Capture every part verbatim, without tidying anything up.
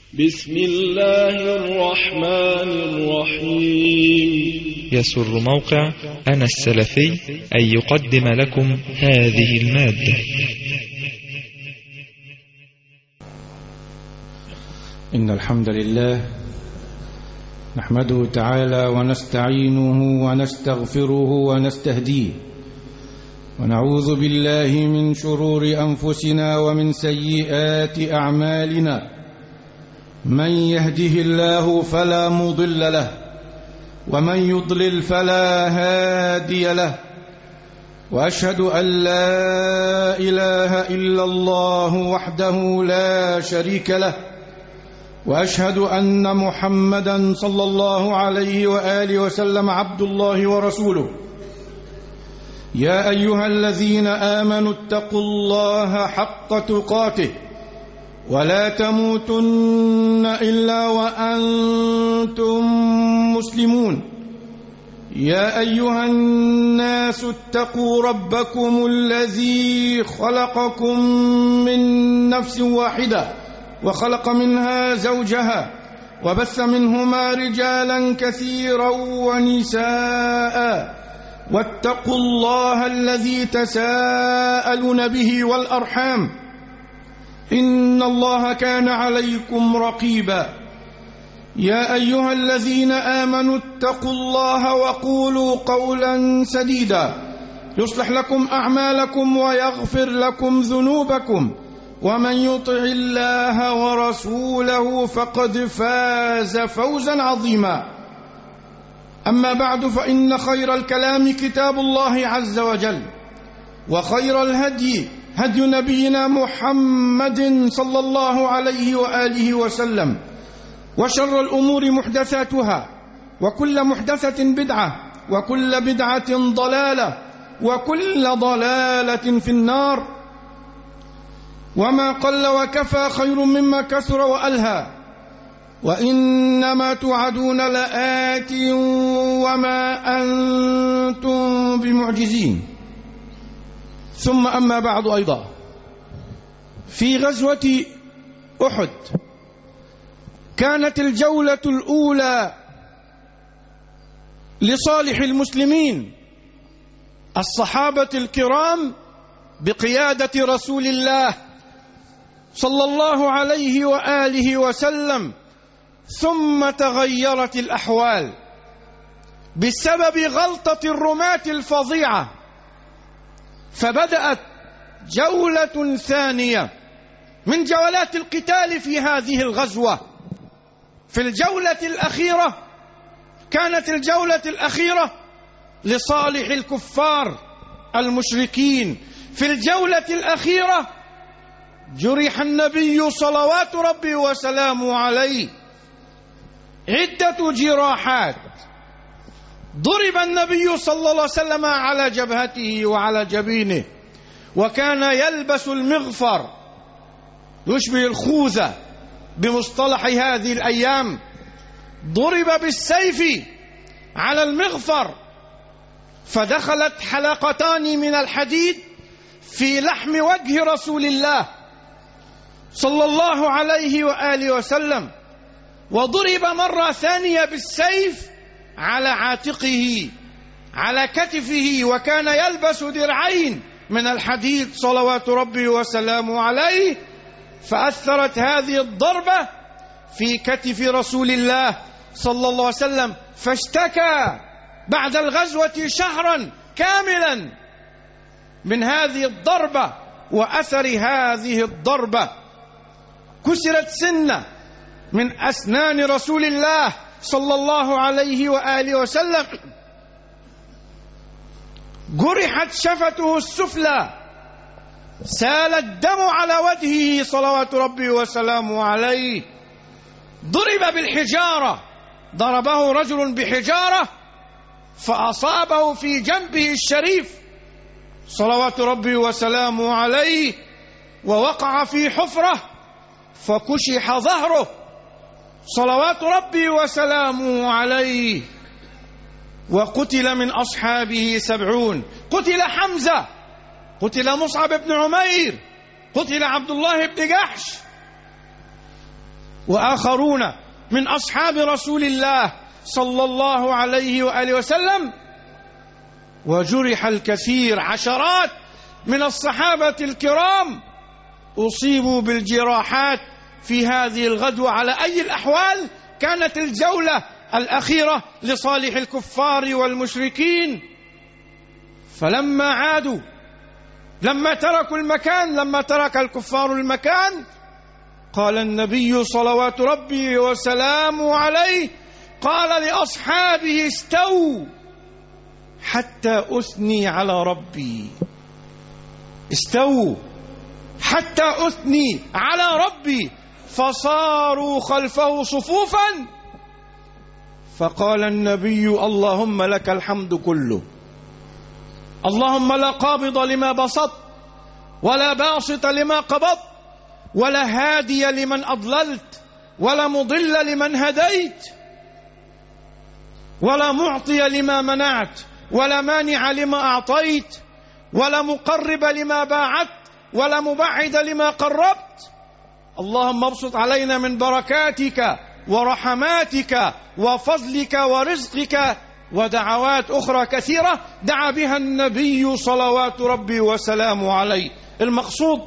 بسم الله الرحمن الرحيم. يسر موقع أنا السلفي أن يقدم لكم هذه المادة. إن الحمد لله نحمده تعالى ونستعينه ونستغفره ونستهديه، ونعوذ بالله من شرور أنفسنا ومن سيئات أعمالنا. من يهده الله فلا مضل له، ومن يضلل فلا هادي له، وأشهد أن لا إله إلا الله وحده لا شريك له، وأشهد أن محمدا صلى الله عليه وآله وسلم عبد الله ورسوله. يا أيها الذين آمنوا اتقوا الله حق تقاته ولا تموتن إلا وأنتم مسلمون. يا أيها الناس اتقوا ربكم الذي خلقكم من نفس واحدة وخلق منها زوجها وبث منهما رجالا كثيرا ونساء، واتقوا الله الذي تساءلون به والأرحام إن الله كان عليكم رقيبا. يا أيها الذين آمنوا اتقوا الله وقولوا قولا سديدا يصلح لكم أعمالكم ويغفر لكم ذنوبكم، ومن يطع الله ورسوله فقد فاز فوزا عظيما. أما بعد، فإن خير الكلام كتاب الله عز وجل، وخير الهدي هدي نبينا محمد صلى الله عليه وآله وسلم، وشر الأمور محدثاتها، وكل محدثة بدعة، وكل بدعة ضلالة، وكل ضلالة في النار. وما قل وكفى خير مما كثر وألهى، وإنما توعدون لآت وما أنتم بمعجزين. ثم أما بعد، أيضا في غزوة أحد كانت الجولة الأولى لصالح المسلمين، الصحابة الكرام بقيادة رسول الله صلى الله عليه وآله وسلم. ثم تغيرت الأحوال بسبب غلطة الرماة الفظيعة، فبدأت جولة ثانية من جولات القتال في هذه الغزوة. في الجولة الأخيرة كانت الجولة الأخيرة لصالح الكفار المشركين. في الجولة الأخيرة جرح النبي صلوات ربي وسلامه عليه عدة جراحات. ضرب النبي صلى الله عليه وسلم على جبهته وعلى جبينه، وكان يلبس المغفر يشبه الخوذة بمصطلح هذه الأيام. ضرب بالسيف على المغفر، فدخلت حلقتان من الحديد في لحم وجه رسول الله صلى الله عليه وآله وسلم. وضرب مرة ثانية بالسيف على عاتقه على كتفه، وكان يلبس درعين من الحديد صلوات ربي وسلامه عليه. فأثرت هذه الضربة في كتف رسول الله صلى الله عليه وسلم، فاشتكى بعد الغزوة شهرا كاملا من هذه الضربة وأثر هذه الضربة. كسرت سنة من أسنان رسول الله صلى الله عليه وآله وسلم، جرحت شفته السفلى، سال الدم على وجهه صلوات ربي وسلامه عليه. ضرب بالحجارة، ضربه رجل بحجارة فأصابه في جنبه الشريف صلوات ربي وسلامه عليه، ووقع في حفرة فكشح ظهره صلوات ربي وسلامه عليه. وقتل من أصحابه سبعون. قتل حمزة، قتل مصعب بن عمير، قتل عبد الله بن جحش، وآخرون من أصحاب رسول الله صلى الله عليه وآله وسلم، وجرح الكثير، عشرات من الصحابة الكرام أصيبوا بالجراحات في هذه الغدوة. على أي الأحوال كانت الجولة الأخيرة لصالح الكفار والمشركين. فلما عادوا، لما تركوا المكان، لما ترك الكفار المكان، قال النبي صلوات ربي وسلامه عليه، قال لأصحابه: استووا حتى أثني على ربي، استووا حتى أثني على ربي. فصاروا خلفه صفوفا، فقال النبي: اللهم لك الحمد كله، اللهم لا قابض لما بسط ولا باسط لما قبضت ولا هادي لمن أضللت ولا مضل لمن هديت ولا معطي لما منعت ولا مانع لما أعطيت ولا مقرب لما باعدت ولا مبعد لما قربت. اللهم ابسط علينا من بركاتك ورحماتك وفضلك ورزقك. ودعوات أخرى كثيرة دعا بها النبي صلوات ربي وسلامه عليه. المقصود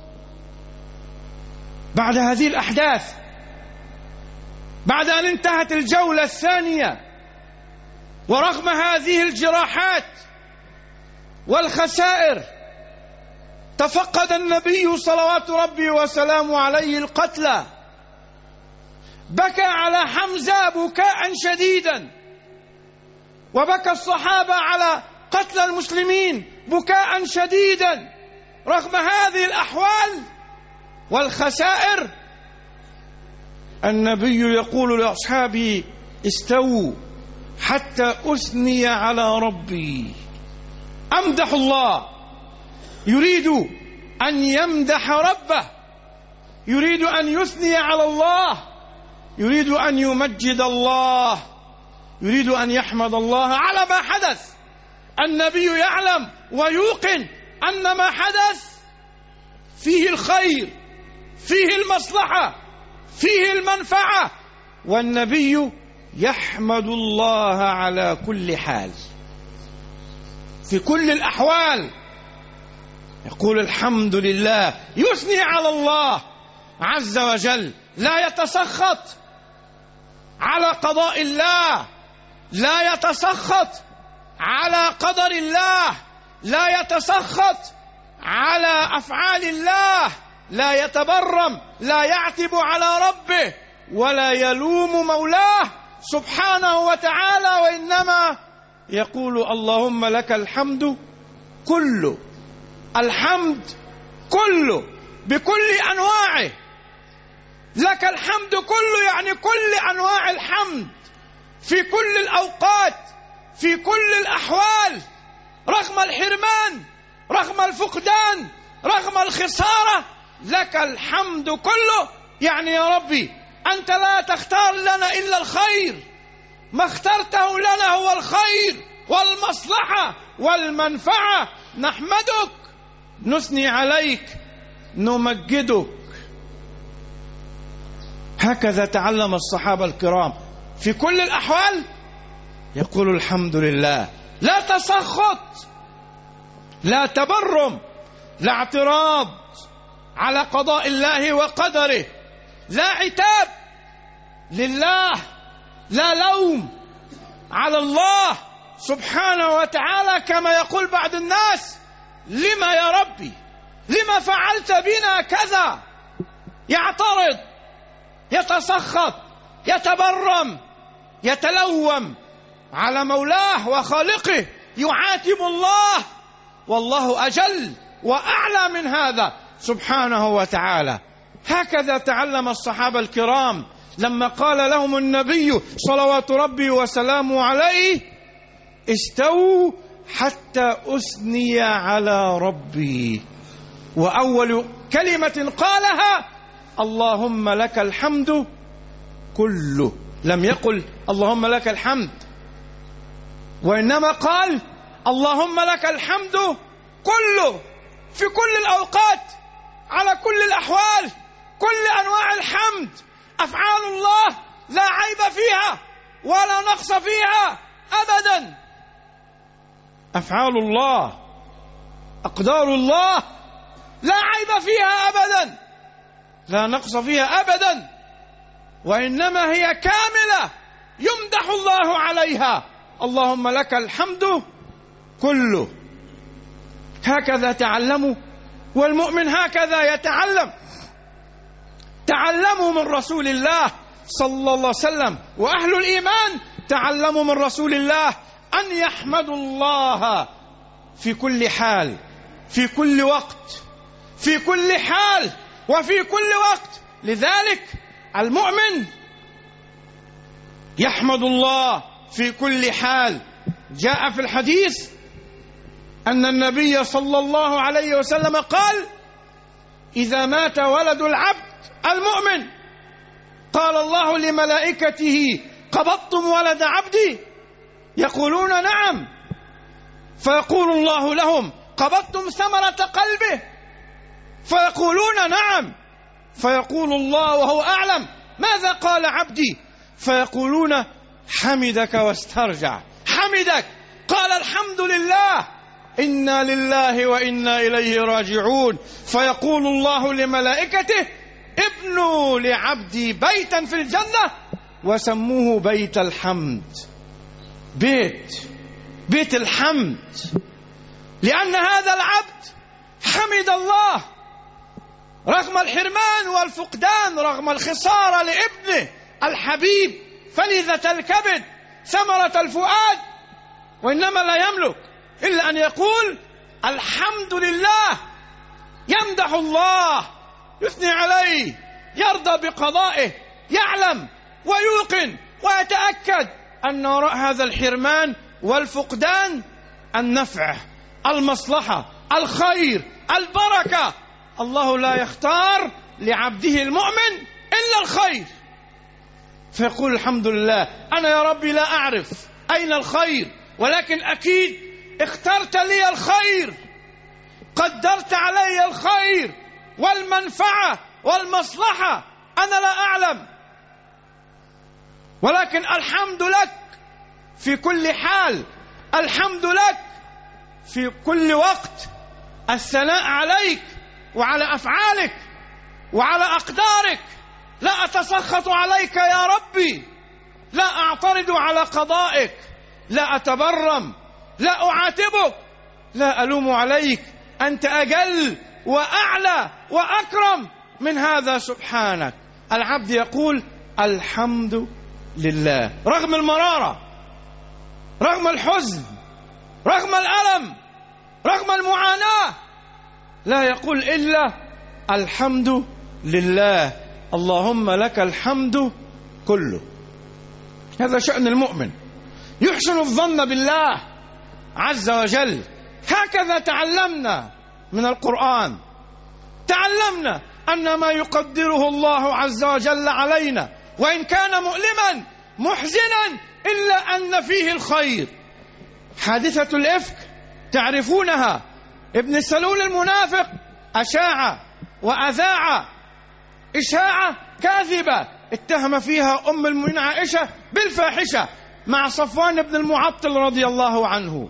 بعد هذه الأحداث، بعد أن انتهت الجولة الثانية، ورغم هذه الجراحات والخسائر، تفقد النبي صلوات ربي وسلامه عليه القتلى، بكى على حمزة بكاء شديدا، وبكى الصحابة على قتل المسلمين بكاء شديدا. رغم هذه الأحوال والخسائر، النبي يقول لأصحابه: استووا حتى أثني على ربي. أمدح الله، يريد أن يمدح ربه، يريد أن يثني على الله، يريد أن يمجد الله، يريد أن يحمد الله على ما حدث. النبي يعلم ويوقن أن ما حدث فيه الخير، فيه المصلحة، فيه المنفعة، والنبي يحمد الله على كل حال، في كل الأحوال يقول الحمد لله، يثني على الله عز وجل، لا يتسخط على قضاء الله، لا يتسخط على قدر الله، لا يتسخط على أفعال الله، لا يتبرم، لا يعتب على ربه ولا يلوم مولاه سبحانه وتعالى، وإنما يقول: اللهم لك الحمد كله، الحمد كله بكل أنواعه، لك الحمد كله، يعني كل أنواع الحمد في كل الأوقات، في كل الأحوال، رغم الحرمان، رغم الفقدان، رغم الخسارة، لك الحمد كله. يعني يا ربي أنت لا تختار لنا إلا الخير، ما اخترته لنا هو الخير والمصلحة والمنفعة. نحمدك، نثني عليك، نمجدك. هكذا تعلم الصحابة الكرام في كل الأحوال، يقول الحمد لله، لا تسخط، لا تبرم، لا اعتراض على قضاء الله وقدره، لا عتاب لله، لا لوم على الله سبحانه وتعالى، كما يقول بعض الناس: لما يا ربي، لما فعلت بنا كذا؟ يعترض، يتسخط، يتبرم، يتلوم على مولاه وخالقه، يعاتب الله، والله أجل وأعلى من هذا سبحانه وتعالى. هكذا تعلم الصحابة الكرام لما قال لهم النبي صلوات ربي وسلامه عليه: استووا حتى أثني على ربي. وأول كلمة قالها: اللهم لك الحمد كله. لم يقل اللهم لك الحمد، وإنما قال اللهم لك الحمد كله، في كل الأوقات، على كل الأحوال، كل أنواع الحمد. أفعال الله لا عيب فيها ولا نقص فيها أبدا. أفعال الله، أقدار الله لا عيب فيها أبدا، لا نقص فيها أبدا، وإنما هي كاملة يمدح الله عليها. اللهم لك الحمد كله. هكذا تعلموا، والمؤمن هكذا يتعلم. تعلموا من رسول الله صلى الله عليه وسلم، وأهل الإيمان تعلموا من رسول الله أن يحمدوا الله في كل حال، في كل وقت، في كل حال وفي كل وقت. لذلك المؤمن يحمد الله في كل حال. جاء في الحديث أن النبي صلى الله عليه وسلم قال: إذا مات ولد العبد المؤمن قال الله لملائكته: قبضتم ولد عبدي؟ يقولون: نعم. فيقول الله لهم: قبضتم ثمرة قلبه؟ فيقولون: نعم. فيقول الله وهو أعلم: ماذا قال عبدي؟ فيقولون: حمدك واسترجع. حمدك، قال الحمد لله، إنا لله وإنا إليه راجعون. فيقول الله لملائكته: ابنوا لعبدي بيتا في الجنة وسموه بيت الحمد. بيت بيت الحمد، لأن هذا العبد حمد الله رغم الحرمان والفقدان، رغم الخسارة لابنه الحبيب، فلذة الكبد، ثمرة الفؤاد، وإنما لا يملك إلا أن يقول الحمد لله. يمدح الله، يثني عليه، يرضى بقضائه، يعلم ويوقن ويتأكد أن وراء هذا الحرمان والفقدان النفع، المصلحة، الخير، البركة. الله لا يختار لعبده المؤمن إلا الخير، فيقول الحمد لله. أنا يا ربي لا أعرف أين الخير، ولكن أكيد اخترت لي الخير، قدرت علي الخير والمنفعة والمصلحة، أنا لا أعلم، ولكن الحمد لك في كل حال، الحمد لك في كل وقت. الثناء عليك وعلى أفعالك وعلى أقدارك. لا أتسخط عليك يا ربي، لا أعترض على قضائك، لا أتبرم، لا أعاتبك، لا ألوم عليك. أنت أجل وأعلى وأكرم من هذا سبحانك. العبد يقول الحمد لله رغم المرارة، رغم الحزن، رغم الألم، رغم المعاناة، لا يقول إلا الحمد لله. اللهم لك الحمد كله. هذا شأن المؤمن، يحسن الظن بالله عز وجل. هكذا تعلمنا من القرآن، تعلمنا أن ما يقدره الله عز وجل علينا وإن كان مؤلما محزنا إلا أن فيه الخير. حادثة الإفك تعرفونها. ابن سلول المنافق أشاع وأذاع إشاعة كاذبة اتهم فيها أم المؤمنين عائشة بالفاحشة مع صفوان بن المعطل رضي الله عنه،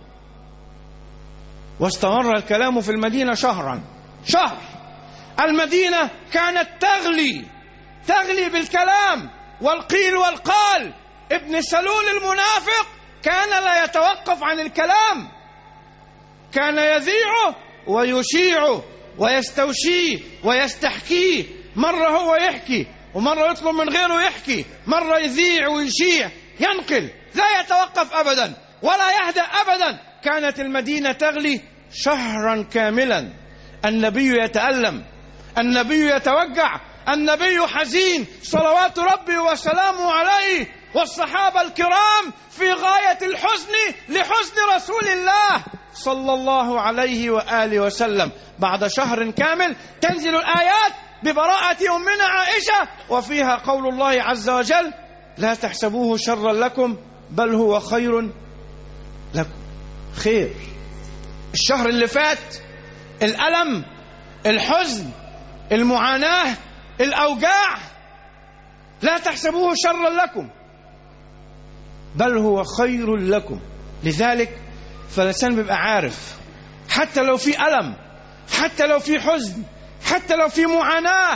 واستمر الكلام في المدينة شهرا. شهر المدينة كانت تغلي تغلي بالكلام والقيل والقال. ابن سلول المنافق كان لا يتوقف عن الكلام، كان يذيعه ويشيعه ويستوشيه ويستحكيه. مرة هو يحكي ومرة يطلب من غيره يحكي، مرة يذيع ويشيع، ينقل، لا يتوقف أبدا ولا يهدأ أبدا. كانت المدينة تغلي شهرا كاملا. النبي يتألم، النبي يتوجع، النبي حزين صلوات ربي وسلامه عليه، والصحابة الكرام في غاية الحزن لحزن رسول الله صلى الله عليه وآله وسلم. بعد شهر كامل تنزل الآيات ببراءة أمنا عائشة، وفيها قول الله عز وجل: لا تحسبوه شرا لكم بل هو خير لكم. خير. الشهر اللي فات الألم، الحزن، المعاناة، الأوجاع، لا تحسبوه شرا لكم بل هو خير لكم. لذلك فالإنسان بيبقى عارف حتى لو في ألم، حتى لو في حزن، حتى لو في معاناة،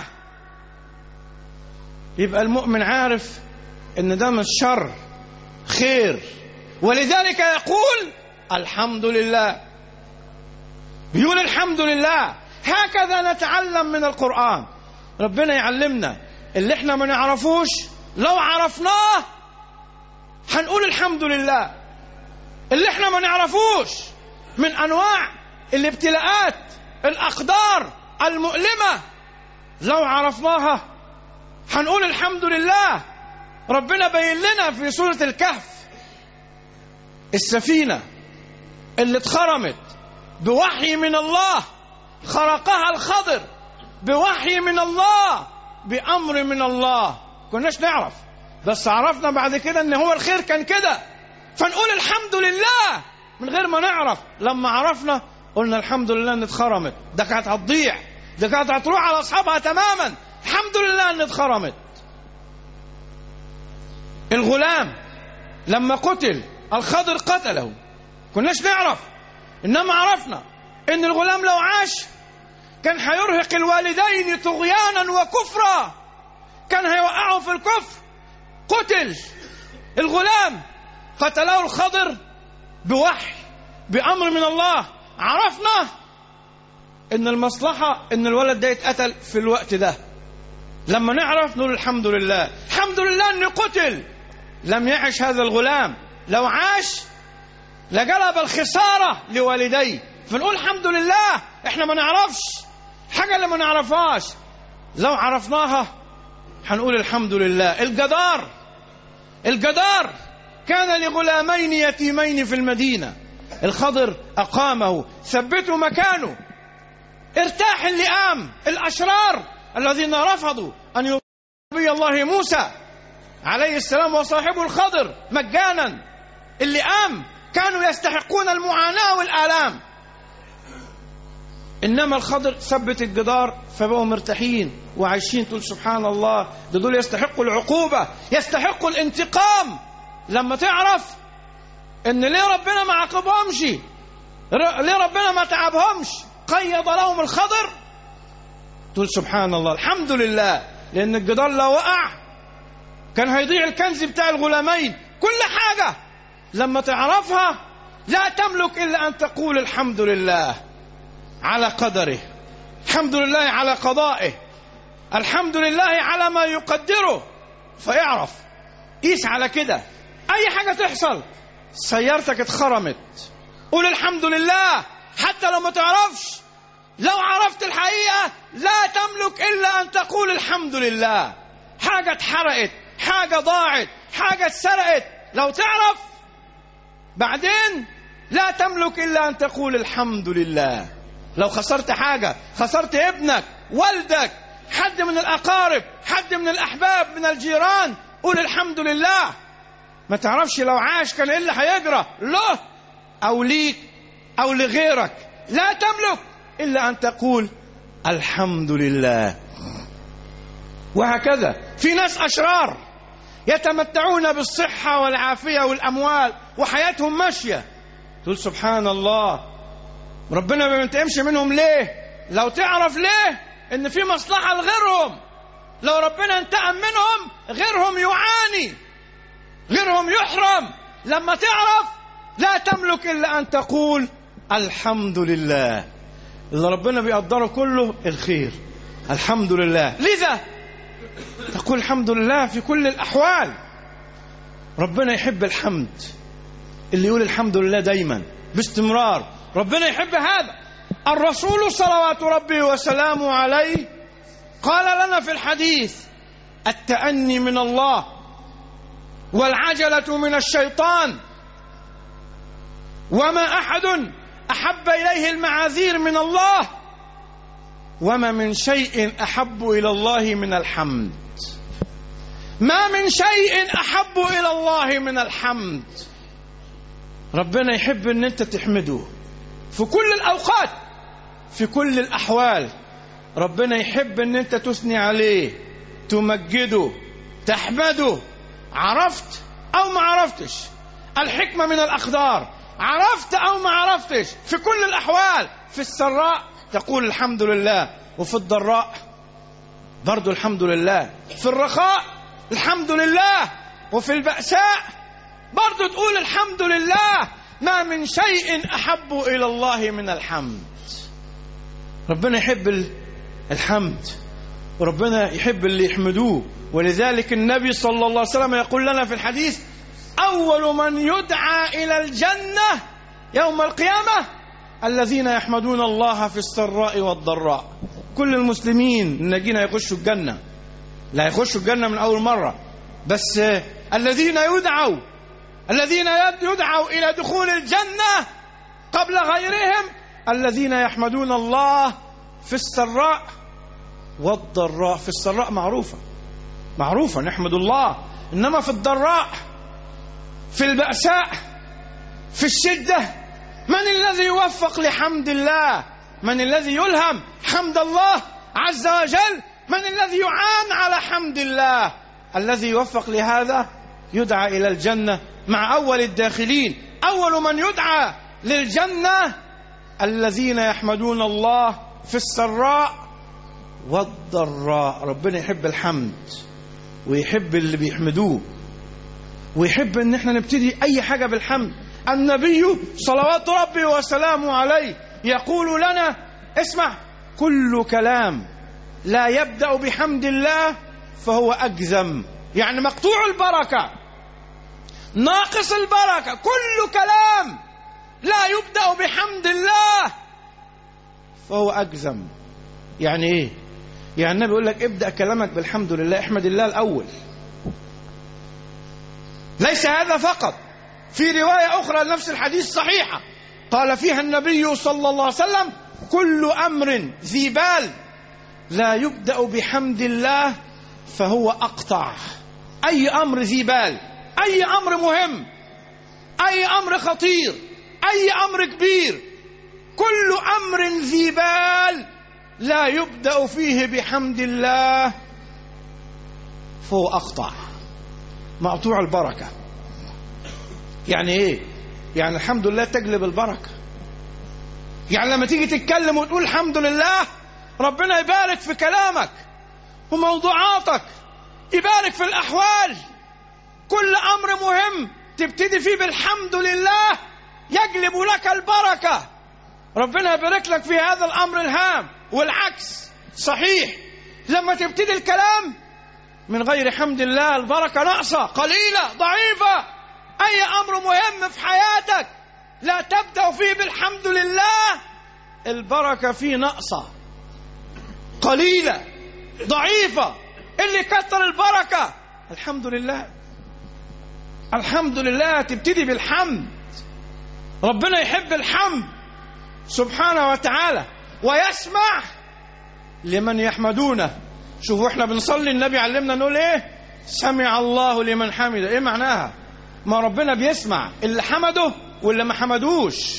يبقى المؤمن عارف ان ده مش شر، خير. ولذلك يقول الحمد لله، بيقول الحمد لله. هكذا نتعلم من القرآن. ربنا يعلمنا اللي احنا ما نعرفوش، لو عرفناه هنقول الحمد لله. اللي احنا ما نعرفوش من انواع الابتلاءات، الاقدار المؤلمة، لو عرفناها هنقول الحمد لله. ربنا بين لنا في سورة الكهف السفينة اللي اتخرمت بوحي من الله، خرقها الخضر بوحي من الله، بأمر من الله. كناش نعرف، بس عرفنا بعد كده ان هو الخير كان كده، فنقول الحمد لله من غير ما نعرف. لما عرفنا قلنا الحمد لله ان اتخرمت، ده كانت هتضيع، ده كانت هتروح على اصحابها تماما. الحمد لله ان اتخرمت. الغلام لما قتل الخضر قتله، كناش نعرف، انما عرفنا ان الغلام لو عاش كان هيرهق الوالدين طغيانا وكفرا، كان هيوقعهم في الكفر. قتل الغلام، قتله الخضر بوحي بأمر من الله. عرفنا ان المصلحة ان الولد ده يتقتل في الوقت ده. لما نعرف نقول الحمد لله. الحمد لله انه قتل، لم يعش هذا الغلام، لو عاش لجلب الخسارة لوالديه، فنقول الحمد لله. احنا ما نعرفش حاجة اللي ما نعرفهاش، لو عرفناها هنقول الحمد لله. الجدار الجدار كان لغلامين يتيمين في المدينة، الخضر أقامه، ثبته مكانه، ارتاح اللئام الأشرار الذين رفضوا أن يطيعوا نبي الله موسى عليه السلام وصاحبه الخضر مجانا. اللئام كانوا يستحقون المعاناة والآلام، إنما الخضر ثبت الجدار فبقوا مرتاحين وعايشين. تقول سبحان الله، ده دول يستحقوا العقوبة، يستحقوا الانتقام. لما تعرف إن ليه ربنا ما عاقبهمش، ليه ربنا ما تعبهمش، قيض لهم الخضر، تقول سبحان الله الحمد لله. لأن الجدار لو وقع كان هيضيع الكنز بتاع الغلامين. كل حاجة لما تعرفها لا تملك إلا أن تقول الحمد لله على قدره، الحمد لله على قضائه، الحمد لله على ما يقدره. فيعرف قيس على كده، أي حاجة تحصل، سيارتك اتخرمت قول الحمد لله حتى لو ما تعرفش. لو عرفت الحقيقة لا تملك إلا أن تقول الحمد لله. حاجة اتحرقت، حاجة ضاعت، حاجة اتسرقت، لو تعرف بعدين لا تملك إلا أن تقول الحمد لله. لو خسرت حاجة، خسرت ابنك، والدك، حد من الأقارب، حد من الأحباب، من الجيران، قول الحمد لله. ما تعرفش لو عاش كان إيه اللي هيجرى له أو ليك أو لغيرك. لا تملك إلا أن تقول الحمد لله. وهكذا في ناس أشرار يتمتعون بالصحة والعافية والأموال وحياتهم ماشية، تقول سبحان الله ربنا ما بينتقمش منهم ليه؟ لو تعرف ليه إن في مصلحة لغيرهم. لو ربنا انتقم منهم غيرهم يعاني، غيرهم يحرم. لما تعرف لا تملك إلا أن تقول الحمد لله. اللي ربنا بيقدره كله الخير، الحمد لله. لذا تقول الحمد لله في كل الأحوال. ربنا يحب الحمد، اللي يقول الحمد لله دايما باستمرار، ربنا يحب هذا. الرسول صلوات ربي وسلامه عليه قال لنا في الحديث: التأني من الله والعجلة من الشيطان، وما أحد أحب إليه المعاذير من الله، وما من شيء أحب إلى الله من الحمد. ما من شيء أحب إلى الله من الحمد. ربنا يحب أن أنت تحمده في كل الأوقات، في كل الأحوال. ربنا يحب أن أنت تثني عليه، تمجده، تحمده، عرفت أو ما عرفتش. الحكمة من الأقدار، عرفت أو ما عرفتش، في كل الأحوال. في السراء تقول الحمد لله، وفي الضراء برضو الحمد لله، في الرخاء الحمد لله، وفي البأساء برضو تقول الحمد لله. ما من شيء أحب إلى الله من الحمد. ربنا يحب الحمد، وربنا يحب اللي يحمدوه. ولذلك النبي صلى الله عليه وسلم يقول لنا في الحديث: أول من يدعى إلى الجنة يوم القيامة الذين يحمدون الله في السراء والضراء. كل المسلمين الناجين يخشوا الجنة، لا يخشوا الجنة من أول مرة، بس الذين يدعوا الذين يدعوا إلى دخول الجنة قبل غيرهم الذين يحمدون الله في السراء والضراء. في السراء معروفة معروفة نحمد الله، إنما في الضراء، في البأساء، في الشدة، من الذي يوفق لحمد الله؟ من الذي يلهم حمد الله عز وجل؟ من الذي يعان على حمد الله؟ الذي يوفق لهذا يدعى إلى الجنة مع أول الداخلين. أول من يدعى للجنة الذين يحمدون الله في السراء والضراء. ربنا يحب الحمد، ويحب اللي بيحمدوه، ويحب ان احنا نبتدي اي حاجة بالحمد. النبي صلوات ربي وسلامه عليه يقول لنا: اسمع، كل كلام لا يبدأ بحمد الله فهو أجزم، يعني مقطوع البركة، ناقص البركة. كل كلام لا يبدأ بحمد الله فهو أجزم. يعني ايه؟ يعني النبي يقول لك ابدأ كلامك بالحمد لله، احمد الله الأول. ليس هذا فقط، في رواية أخرى لنفس الحديث صحيحة قال فيها النبي صلى الله عليه وسلم: كل أمر ذي بال لا يبدأ بحمد الله فهو أقطع. أي أمر ذي بال، أي أمر مهم، أي أمر خطير، أي أمر كبير، كل أمر ذي بال لا يبدأ فيه بحمد الله فهو أقطع، مقطوع البركة. يعني إيه؟ يعني الحمد لله تجلب البركة. يعني لما تيجي تتكلم وتقول الحمد لله، ربنا يبارك في كلامك وموضوعاتك، يبارك في الأحوال. كل أمر مهم تبتدي فيه بالحمد لله يجلب لك البركة. ربنا يبارك لك في هذا الأمر الهام. والعكس صحيح، لما تبتدي الكلام من غير حمد الله البركة ناقصة، قليلة، ضعيفة. أي أمر مهم في حياتك لا تبدأ فيه بالحمد لله البركة فيه ناقصة، قليلة، ضعيفة. اللي كتر البركة الحمد لله. الحمد لله تبتدي بالحمد. ربنا يحب الحمد سبحانه وتعالى، ويسمع لمن يحمدونه. شوفوا احنا بنصلي النبي علمنا نقول ايه؟ سمع الله لمن حمده. ايه معناها؟ ما ربنا بيسمع اللي حمده واللي ما حمدوش.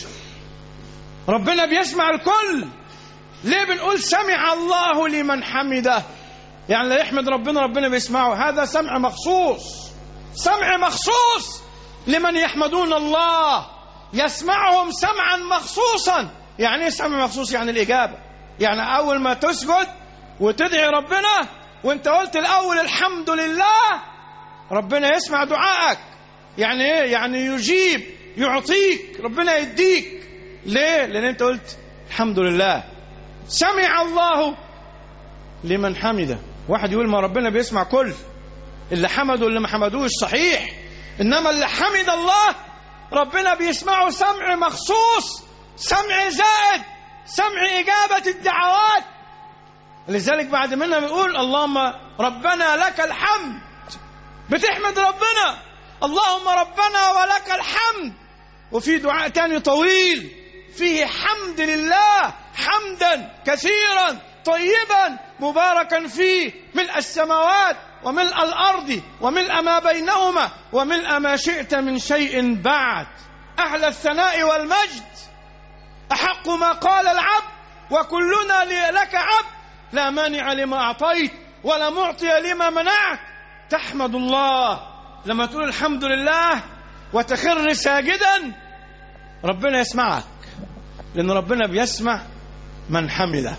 ربنا بيسمع الكل. ليه بنقول سمع الله لمن حمده؟ يعني اللي يحمد ربنا ربنا بيسمعه. هذا سمع مخصوص، سمع مخصوص لمن يحمدون الله، يسمعهم سمعا مخصوصا. يعني ايه سمع مخصوص؟ يعني الإجابة. يعني أول ما تسجد وتدعي ربنا وانت قلت الأول الحمد لله، ربنا يسمع دعائك. يعني ايه؟ يعني يجيب، يعطيك، ربنا يديك. ليه؟ لأن انت قلت الحمد لله. سمع الله لمن حمده. واحد يقول ما ربنا بيسمع كل اللي حمده واللي ما حمدوش، صحيح، إنما اللي حمد الله ربنا بيسمعه سمع مخصوص، سمع زائد، سمع إجابة الدعوات. لذلك بعد منها بيقول اللهم ربنا لك الحمد. بتحمد ربنا اللهم ربنا ولك الحمد. وفي دعاء تاني طويل فيه حمد لله حمدا كثيرا طيبا مباركا فيه، ملء السماوات وملء الأرض وملء ما بينهما وملء ما شئت من شيء بعد. أحلى الثناء والمجد، أحق ما قال العبد وكلنا لك عبد، لا مانع لما أعطيت ولا معطي لما منعت تحمد الله لما تقول الحمد لله وتخر ساجدا، ربنا يسمعك، لأن ربنا بيسمع من حمده.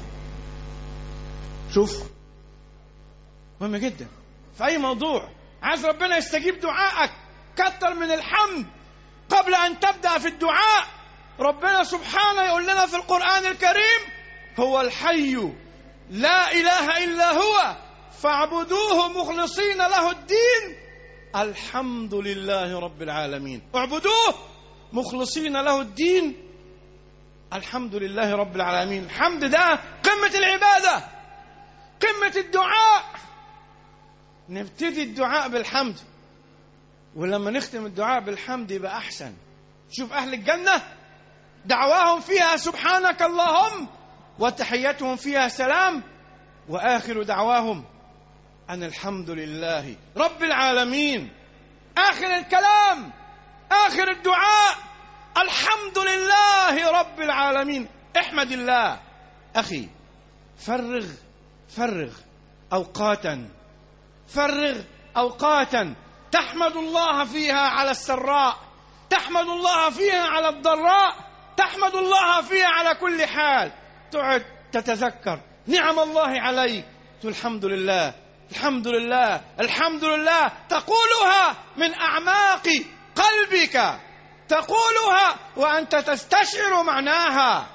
شوف، مهم جدا في أي موضوع عايز ربنا يستجيب دعائك، كتر من الحمد قبل أن تبدأ في الدعاء. ربنا سبحانه يقول لنا في القرآن الكريم: هو الحي لا إله إلا هو فاعبدوه مخلصين له الدين الحمد لله رب العالمين. اعبدوه مخلصين له الدين الحمد لله رب العالمين. الحمد ده قمة العبادة، قمة الدعاء. نبتدي الدعاء بالحمد، ولما نختم الدعاء بالحمد يبقى أحسن. شوف أهل الجنة دعواهم فيها سبحانك اللهم، وتحيتهم فيها سلام، وآخر دعواهم أن الحمد لله رب العالمين. آخر الكلام، آخر الدعاء، الحمد لله رب العالمين. احمد الله. أخي، فرغ فرغ أوقاتا، فرغ أوقاتا تحمد الله فيها على السراء، تحمد الله فيها على الضراء، تحمد الله فيها على كل حال. تقعد تتذكر نعم الله عليك، تقول الحمد لله الحمد لله الحمد لله، تقولها من أعماق قلبك، تقولها وأنت تستشعر معناها،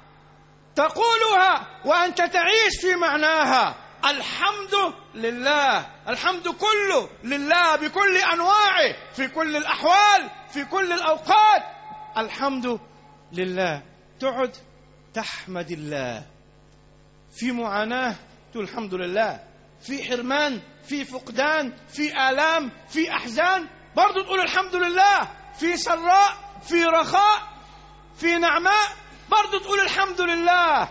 تقولها وأنت تعيش في معناها. الحمد لله، الحمد كله لله بكل أنواعه، في كل الأحوال، في كل الأوقات. الحمد لله. تقعد تحمد الله في معاناة، تقول الحمد لله، في حرمان، في فقدان، في آلام، في أحزان، برضو تقول الحمد لله، في سراء، في رخاء، في نعماء، برضو تقول الحمد لله.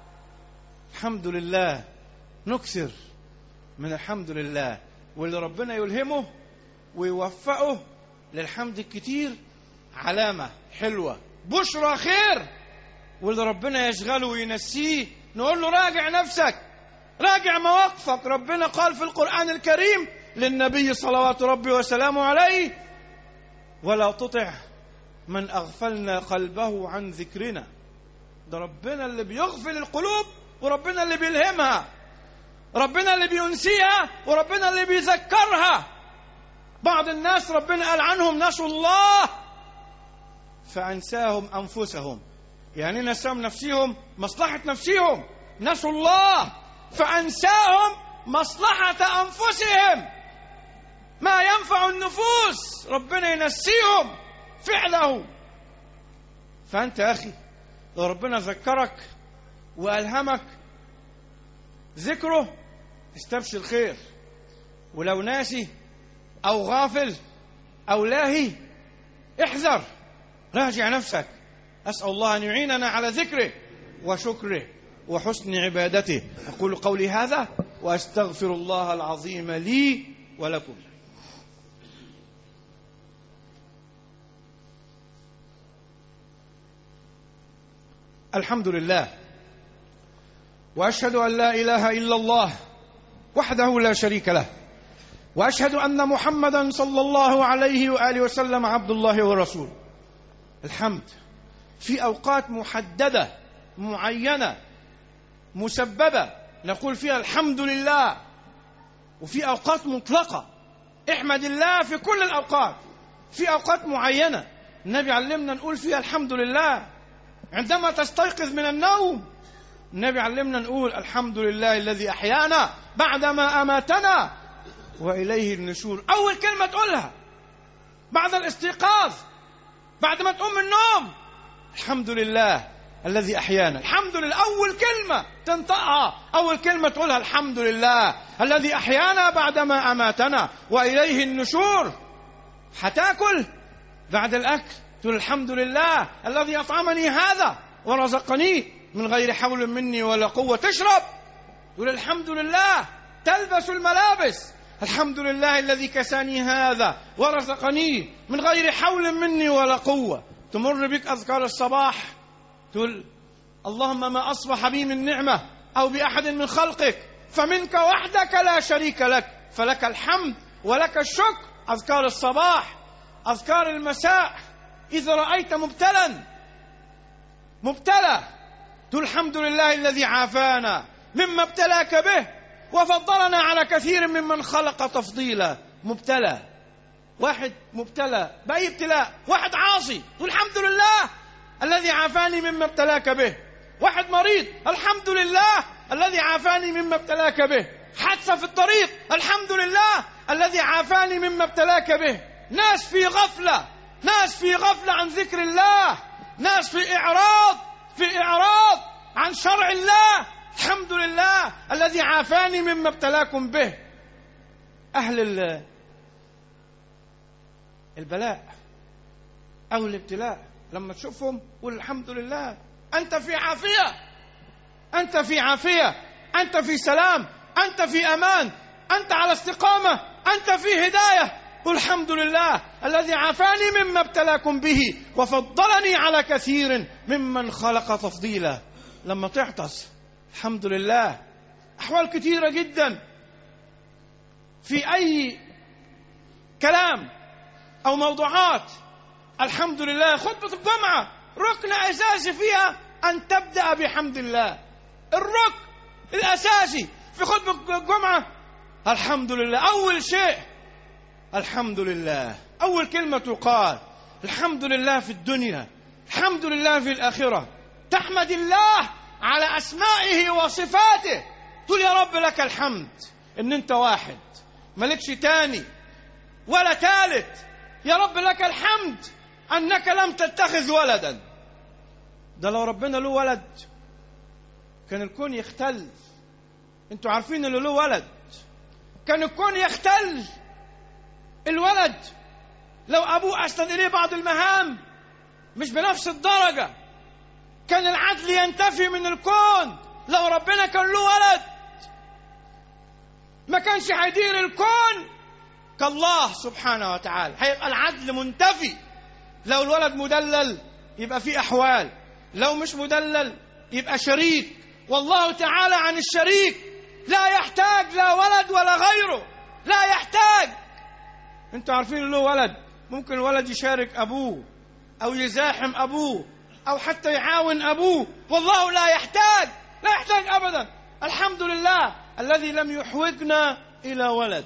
الحمد لله. نكثر من الحمد لله، واللي ربنا يلهمه ويوفقه للحمد الكتير علامة حلوة، بشرى خير. واللي ربنا يشغله وينسيه نقول له راجع نفسك، راجع مواقفك. ربنا قال في القرآن الكريم للنبي صلوات ربي وسلامه عليه: ولا تطع من أغفلنا قلبه عن ذكرنا. ده ربنا اللي بيغفل القلوب، وربنا اللي بيلهمها، ربنا اللي بينسيها، وربنا اللي بيذكرها. بعض الناس ربنا قال عنهم نسوا الله فأنساهم أنفسهم، يعني نساهم نفسهم، مصلحة نفسهم، نسوا الله فأنساهم مصلحة أنفسهم، ما ينفع النفوس ربنا ينسيهم فعله. فأنت يا أخي لو ربنا ذكرك وألهمك ذكره استبشر خير، ولو ناسي أو غافل أو لاهي احذر، راجع نفسك. أسأل الله أن يعيننا على ذكره وشكره وحسن عبادته. أقول قولي هذا وأستغفر الله العظيم لي ولكم. الحمد لله، وأشهد أن لا إله إلا الله وحده لا شريك له، وأشهد أن محمدا صلى الله عليه وآله وسلم عبد الله ورسوله. الحمد في أوقات محددة معينة مسببة نقول فيها الحمد لله، وفي أوقات مطلقة احمد الله في كل الأوقات. في أوقات معينة النبي علمنا نقول فيها الحمد لله. عندما تستيقظ من النوم النبي علمنا نقول الحمد لله الذي أحيانا بعدما أماتنا وإليه النشور. أول كلمة تقولها بعد الاستيقاظ، بعد ما تقوم من النوم، الحمد لله الذي أحيانا. الحمد لله أول كلمة تنطقها، أول كلمة تقولها الحمد لله الذي أحيانا بعدما أماتنا وإليه النشور. هتاكل، بعد الأكل تقول الحمد لله الذي أطعمني هذا ورزقني من غير حول مني ولا قوة. تشرب تقول الحمد لله. تلبس الملابس الحمد لله الذي كساني هذا ورزقني من غير حول مني ولا قوة. تمر بك أذكار الصباح تقول اللهم ما أصبح بي من نعمة أو بأحد من خلقك فمنك وحدك لا شريك لك، فلك الحمد ولك الشكر. أذكار الصباح، أذكار المساء. إذا رأيت مبتلا مبتلى تقول الحمد لله الذي عافانا مما ابتلاك به وفضلنا على كثير ممن خلق تفضيلا. مبتلى، واحد مبتلى بأي ابتلاء، واحد عاصي تقول الحمد لله الذي عافاني مما ابتلاك به. واحد مريض الحمد لله الذي عافاني مما ابتلاك به. حادثة في الطريق الحمد لله الذي عافاني مما ابتلاك به. ناس في غفلة، ناس في غفلة عن ذكر الله، ناس في إعراض في إعراض عن شرع الله. الحمد لله الذي عافاني مما ابتلاكم به. أهل البلاء أو الابتلاء لما تشوفهم قل الحمد لله، أنت في عافية، أنت في عافية، أنت في سلام، أنت في أمان، أنت على استقامة، أنت في هداية. قل الحمد لله الذي عافاني مما ابتلاكم به وفضلني على كثير ممن خلق تفضيلا. لما تعطس الحمد لله. أحوال كثيرة جدا في أي كلام أو موضوعات الحمد لله. خطبة الجمعة ركن أساسي فيها أن تبدأ بحمد الله. الركن الأساسي في خطبة الجمعة الحمد لله. أول شيء الحمد لله، أول كلمة تقال الحمد لله في الدنيا، الحمد لله في الآخرة. تحمد الله على أسمائه وصفاته، تقول يا رب لك الحمد إن أنت واحد ملكش تاني ولا ثالث. يا رب لك الحمد أنك لم تتخذ ولدا. ده لو ربنا له ولد كان الكون يختل. انتوا عارفين اللي له ولد كان الكون يختل. الولد لو أبوه أسند إليه بعض المهام مش بنفس الدرجة كان العدل ينتفي من الكون. لو ربنا كان له ولد ما كانش هيدير الكون كالله سبحانه وتعالى، هيبقى العدل منتفي. لو الولد مدلل يبقى في أحوال، لو مش مدلل يبقى شريك. والله تعالى عن الشريك لا يحتاج لا ولد ولا غيره، لا يحتاج. انتوا عارفين له ولد ممكن الولد يشارك أبوه أو يزاحم أبوه أو حتى يعاون أبوه، والله لا يحتاج، لا يحتاج أبدا. الحمد لله الذي لم يحوجنا إلى ولد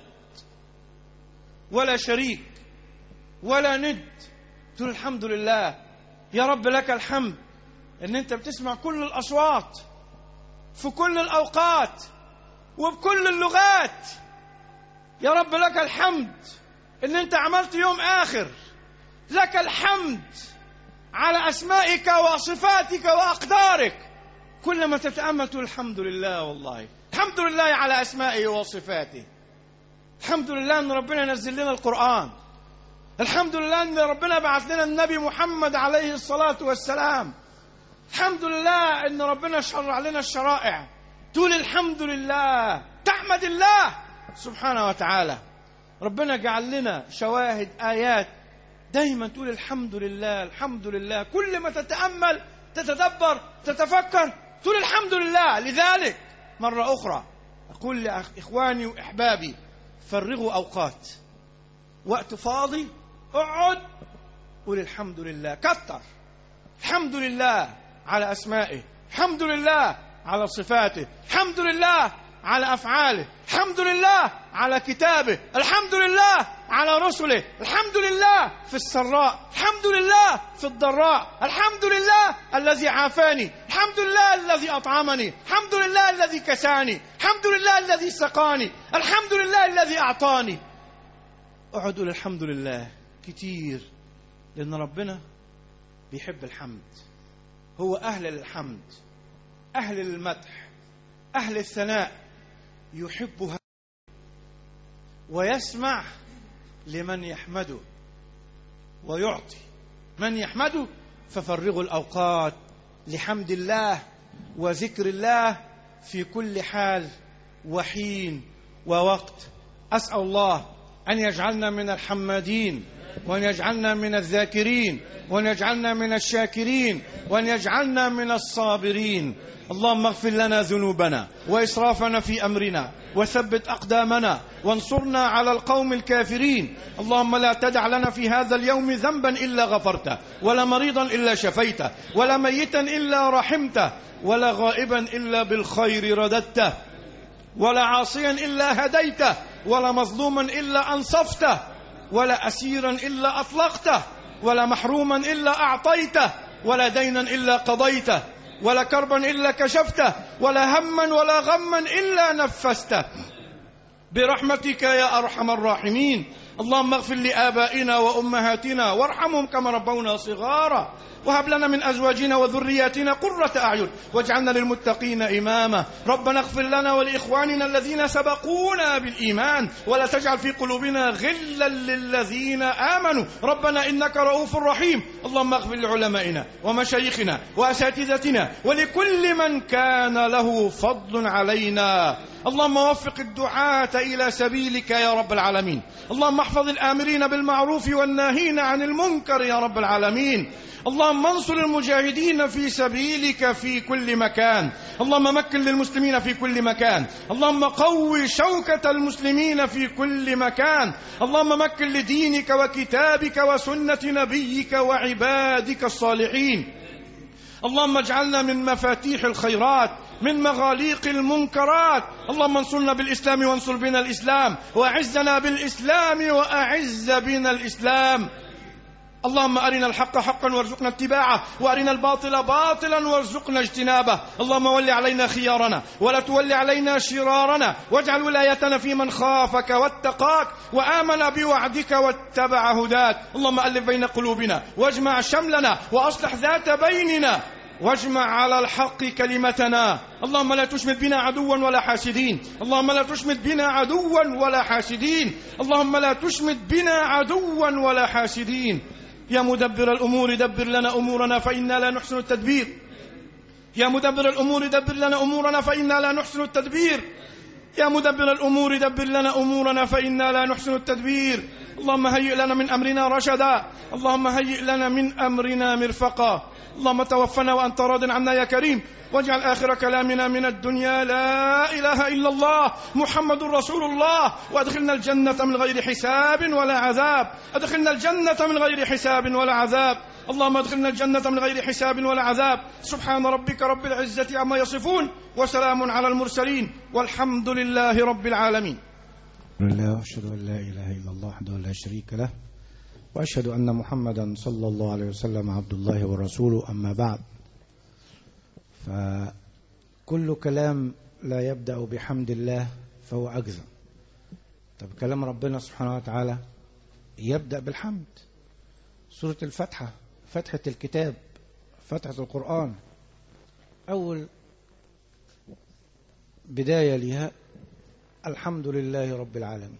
ولا شريك ولا ند. تقول الحمد لله. يا رب لك الحمد ان انت بتسمع كل الاصوات في كل الاوقات وبكل اللغات. يا رب لك الحمد ان انت عملت يوم اخر. لك الحمد على اسمائك وصفاتك واقدارك. كلما تتامل تقول الحمد لله. والله الحمد لله على اسمائه وصفاته. الحمد لله ان ربنا نزل لنا القرآن. الحمد لله ان ربنا بعث لنا النبي محمد عليه الصلاة والسلام. الحمد لله ان ربنا شرع لنا الشرائع. تقول الحمد لله، تحمد الله سبحانه وتعالى. ربنا جعل لنا شواهد آيات دايما تقول الحمد لله الحمد لله. كل ما تتأمل تتدبر تتفكر تقول الحمد لله. لذلك مرة أخرى أقول لإخواني وإحبابي فرغوا أوقات، وقت فاضي اقعد قول الحمد لله. كتر الحمد لله على أسمائه، الحمد لله على صفاته، الحمد لله على أفعاله، الحمد لله على كتابه، الحمد لله على رسله، الحمد لله في السراء، الحمد لله في الضراء، الحمد لله الذي عافاني، الحمد لله الذي أطعمني، الحمد لله الذي كساني، الحمد لله الذي سقاني، الحمد لله الذي أعطاني. اقعد قول الحمد لله كتير، لأن ربنا بيحب الحمد. هو أهل للحمد، أهل للمدح، أهل الثناء. يحبها ويسمع لمن يحمده ويعطي من يحمده. ففرغوا الأوقات لحمد الله وذكر الله في كل حال وحين ووقت. أسأل الله أن يجعلنا من الحمادين، وأن يجعلنا من الذاكرين، وأن يجعلنا من الشاكرين، وأن يجعلنا من الصابرين. اللهم اغفر لنا ذنوبنا وإسرافنا في أمرنا، وثبت أقدامنا وانصرنا على القوم الكافرين. اللهم لا تدع لنا في هذا اليوم ذنبا إلا غفرته، ولا مريضا إلا شفيته، ولا ميتا إلا رحمته، ولا غائبا إلا بالخير رددته، ولا عاصيا إلا هديته، ولا مظلوما إلا أنصفته، ولا أسيرا إلا أطلقته، ولا محروما إلا أعطيته، ولا دينا إلا قضيته، ولا كربا إلا كشفته، ولا هما ولا غما إلا نفسته، برحمتك يا أرحم الراحمين. اللهم اغفر لآبائنا وأمهاتنا وارحمهم كما ربونا صغارا، وهب لنا من أزواجنا وذرياتنا قرة أعين واجعلنا للمتقين إماما. ربنا اغفر لنا ولإخواننا الذين سبقونا بالإيمان ولا تجعل في قلوبنا غلا للذين آمنوا ربنا إنك رؤوف رحيم. اللهم اغفر لعلمائنا ومشايخنا وأساتذتنا ولكل من كان له فضل علينا. اللهم وفق الدعاة إلى سبيلك يا رب العالمين. اللهم احفظ الآمرين بالمعروف والناهين عن المنكر يا رب العالمين. اللهم انصر المجاهدين في سبيلك في كل مكان. اللهم مكن للمسلمين في كل مكان. اللهم قوي شوكة المسلمين في كل مكان. اللهم مكن لدينك وكتابك وسنة نبيك وعبادك الصالحين. اللهم اجعلنا من مفاتيح الخيرات من مغاليق المنكرات. اللهم انصرنا بالإسلام وانصر بنا الإسلام، وأعزنا بالإسلام وأعز بنا الإسلام. اللهم أرنا الحق حقا وارزقنا اتباعه، وأرنا الباطل باطلا وارزقنا اجتنابه. اللهم ول علينا خيارنا ولا تول علينا شرارنا، واجعل ولايتنا في من خافك واتقاك وآمن بوعدك واتبع هداك. اللهم ألف بين قلوبنا واجمع شملنا وأصلح ذات بيننا واجمع على الحق كلمتنا. اللهم لا تشمت بنا عدوا ولا حاسدين. اللهم لا تشمت بنا عدوا ولا حاسدين. اللهم لا تشمت بنا عدوا ولا حاسدين. يا مدبر الأمور دبر لنا أمورنا فإنا لا نحسن التدبير. يا مدبر الأمور دبر لنا أمورنا فإنا لا نحسن التدبير. يا مدبر الأمور دبر لنا أمورنا فإنا لا نحسن التدبير. اللهم هيئ لنا من أمرنا رشدا. اللهم هيئ لنا من أمرنا مرفقا. اللهم توفنا وأنت راض عنا يا كريم، واجعل آخر كلامنا من الدنيا لا إله إلا الله محمد رسول الله، وأدخلنا الجنة من غير حساب ولا عذاب. أدخلنا الجنة من غير حساب ولا عذاب. اللهم ادخلنا الجنة من غير حساب ولا عذاب. سبحان ربك رب العزة عما يصفون، وسلام على المرسلين، والحمد لله رب العالمين. الله أشهد أن لا إله إلا الله وحده لا شريك له، وأشهد أن محمدا صلى الله عليه وسلم عبد الله ورسوله. أما بعد، فكل كلام لا يبدأ بحمد الله فهو أجزم. طب كلام ربنا سبحانه وتعالى يبدأ بالحمد. سورة الفتحة، فتحة الكتاب، فتحة القرآن، أول بداية لها الحمد لله رب العالمين.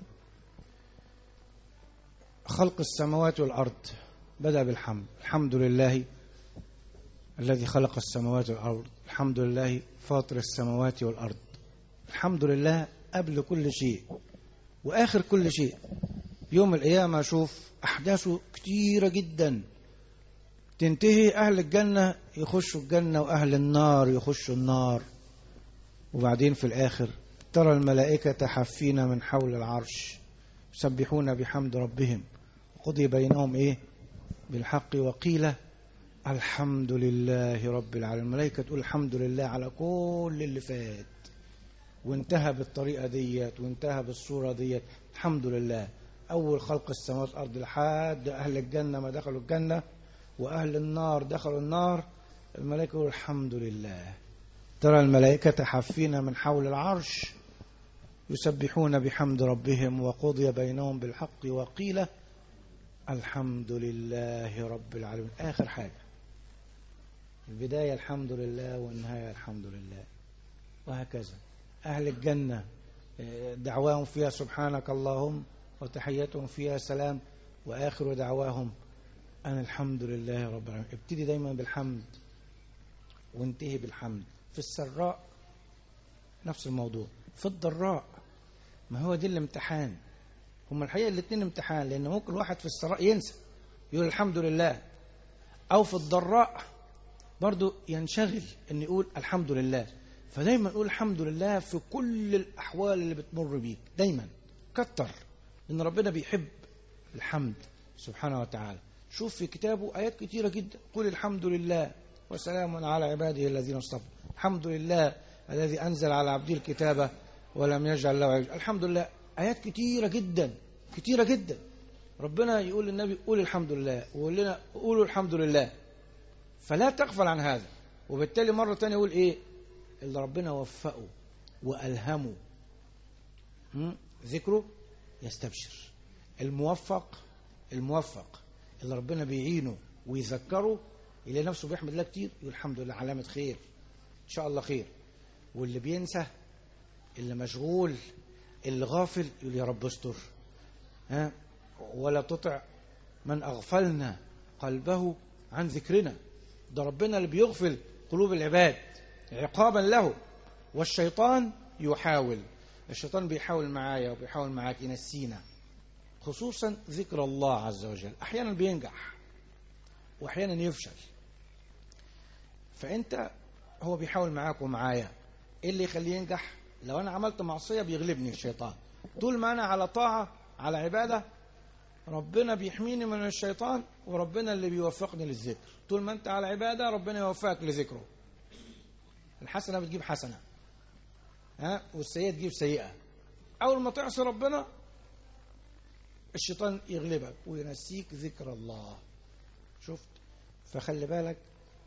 خلق السماوات والأرض بدأ بالحمد. الحمد لله الذي خلق السماوات والأرض. الحمد لله فاطر السماوات والأرض. الحمد لله قبل كل شيء وآخر كل شيء. يوم القيامة شوف أحداثه كتيرة جدا، تنتهي أهل الجنة يخشوا الجنة وأهل النار يخشوا النار، وبعدين في الآخر ترى الملائكة حافين من حول العرش يسبحون بحمد ربهم، قضي بينهم إيه بالحق، وقيل الحمد لله رب العالمين. الملائكة تقول الحمد لله على كل اللي فات، وانتهى بالطريقة ديت وانتهى بالصورة ديت. الحمد لله أول خلق السماوات والأرض لحد أهل الجنة ما دخلوا الجنة وأهل النار دخلوا النار، الملائكة يقول الحمد لله. ترى الملائكة حافين من حول العرش يسبحون بحمد ربهم، وقضي بينهم بالحق، وقيل الحمد لله رب العالمين. آخر حاجة، البداية الحمد لله والنهاية الحمد لله، وهكذا. أهل الجنة دعواهم فيها سبحانك اللهم، وتحياتهم فيها سلام، وآخر دعواهم أن الحمد لله رب العالمين. ابتدي دايما بالحمد وانتهي بالحمد. في السراء نفس الموضوع، في الضراء. ما هو دي الامتحان، هم الحقيقة الاثنين امتحان، لأن ممكن واحد في السراء ينسى يقول الحمد لله، أو في الضراء برضو ينشغل أن يقول الحمد لله. فدايما نقول الحمد لله في كل الأحوال اللي بتمر بيك، دايما كتر، إن ربنا بيحب الحمد سبحانه وتعالى. شوف في كتابه آيات كتيرة جدا، قل الحمد لله وسلام على عباده الذين اصطفى، الحمد لله الذي أنزل على عبده الكتاب ولم يجعل له عوجا، الحمد لله. آيات كتيرة جدا كتيرة جدا ربنا يقول للنبي قول الحمد لله، ويقول لنا قولوا الحمد لله، فلا تغفل عن هذا. وبالتالي مرة تانية يقول إيه؟ اللي ربنا وفقه وألهمه ذكره يستبشر. الموفق الموفق اللي ربنا بيعينه ويذكره يلاقي نفسه بيحمد الله كتير، يقول الحمد لله، علامة خير إن شاء الله خير. واللي بينسى، اللي مشغول، اللي غافل، يقول يا رب استر، ها ولا تطع من أغفلنا قلبه عن ذكرنا. ده ربنا اللي بيغفل قلوب العباد عقابا له. والشيطان يحاول، الشيطان بيحاول معايا وبيحاول معاك ينسينا، خصوصا ذكر الله عز وجل. أحيانا بينجح وأحيانا يفشل، فأنت هو بيحاول معاك ومعايا، إيه اللي يخليه ينجح؟ لو أنا عملت معصية بيغلبني الشيطان، طول ما أنا على طاعة على عبادة ربنا بيحميني من الشيطان، وربنا اللي بيوفقني للذكر. طول ما أنت على عبادة ربنا يوفقك لذكره. الحسنة بتجيب حسنة، ها والسيئة تجيب سيئة. أول ما تعصي ربنا الشيطان يغلبك وينسيك ذكر الله. شفت؟ فخلي بالك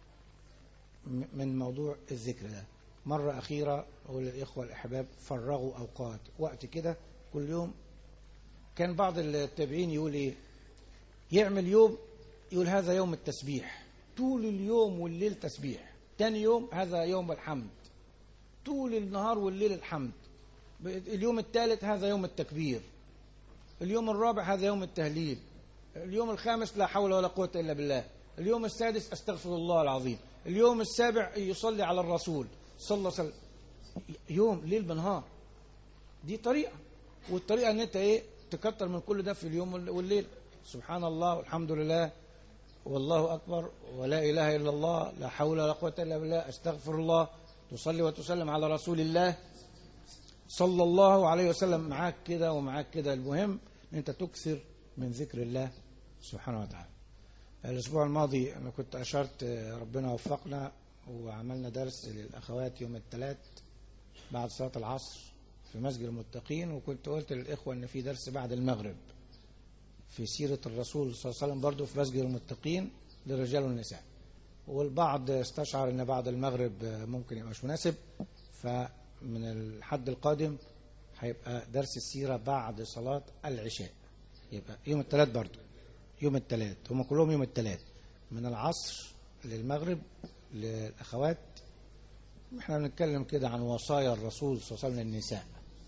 من موضوع الذكر ده. مرة أخيرة أقول للإخوة الأحباب فرغوا أوقات وقت كده كل يوم. كان بعض التابعين يقول إيه؟ يعمل يوم يقول هذا يوم التسبيح، طول اليوم والليل تسبيح. تاني يوم هذا يوم الحمد، طول النهار والليل الحمد. اليوم الثالث هذا يوم التكبير. اليوم الرابع هذا يوم التهليل. اليوم الخامس لا حول ولا قوة إلا بالله. اليوم السادس أستغفر الله العظيم. اليوم السابع يصلي على الرسول صلى الله عليه وسلم. يوم ليل بنهار. دي طريقة، والطريقة أن أنت إيه؟ تكتر من كل ده في اليوم والليل. سبحان الله والحمد لله والله أكبر ولا إله إلا الله لا حول ولا قوة إلا بالله أستغفر الله. تصلي وتسلم على رسول الله صلى الله عليه وسلم. معاك كده ومعاك كده. المهم أن أنت تكثر من ذكر الله سبحانه وتعالى. الأسبوع الماضي أنا كنت أشرت ربنا وفقنا وعملنا درس للأخوات يوم الثلاث بعد صلاة العصر في مسجد المتقين، وكنت قلت للإخوة أن في درس بعد المغرب في سيرة الرسول صلى الله عليه وسلم برضو في مسجد المتقين للرجال والنساء. والبعض استشعر أن بعد المغرب ممكن يبقى مش مناسب، فمن الحد القادم هيبقى درس السيرة بعد صلاة العشاء، يبقى يوم الثلاث برضو. يوم الثلاث هم كلهم يوم الثلاث من العصر للمغرب للأخوات. احنا بنتكلم كده عن وصايا الرسول صلى الله عليه وسلم للنساء،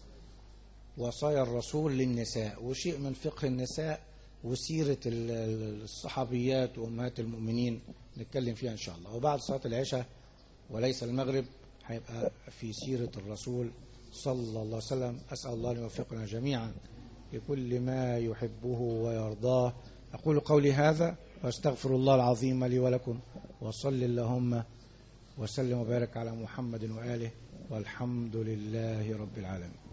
وصايا الرسول للنساء، وشيء من فقه النساء وسيرة الصحابيات وأمهات المؤمنين نتكلم فيها إن شاء الله. وبعد صلاة العشاء وليس المغرب هيبقى في سيرة الرسول صلى الله عليه وسلم. أسأل الله أن يوفقنا جميعا لكل ما يحبه ويرضاه. أقول قولي هذا وأستغفر الله العظيم لي ولكم، وصل اللهم وسلم وبارك على محمد وآله، والحمد لله رب العالمين.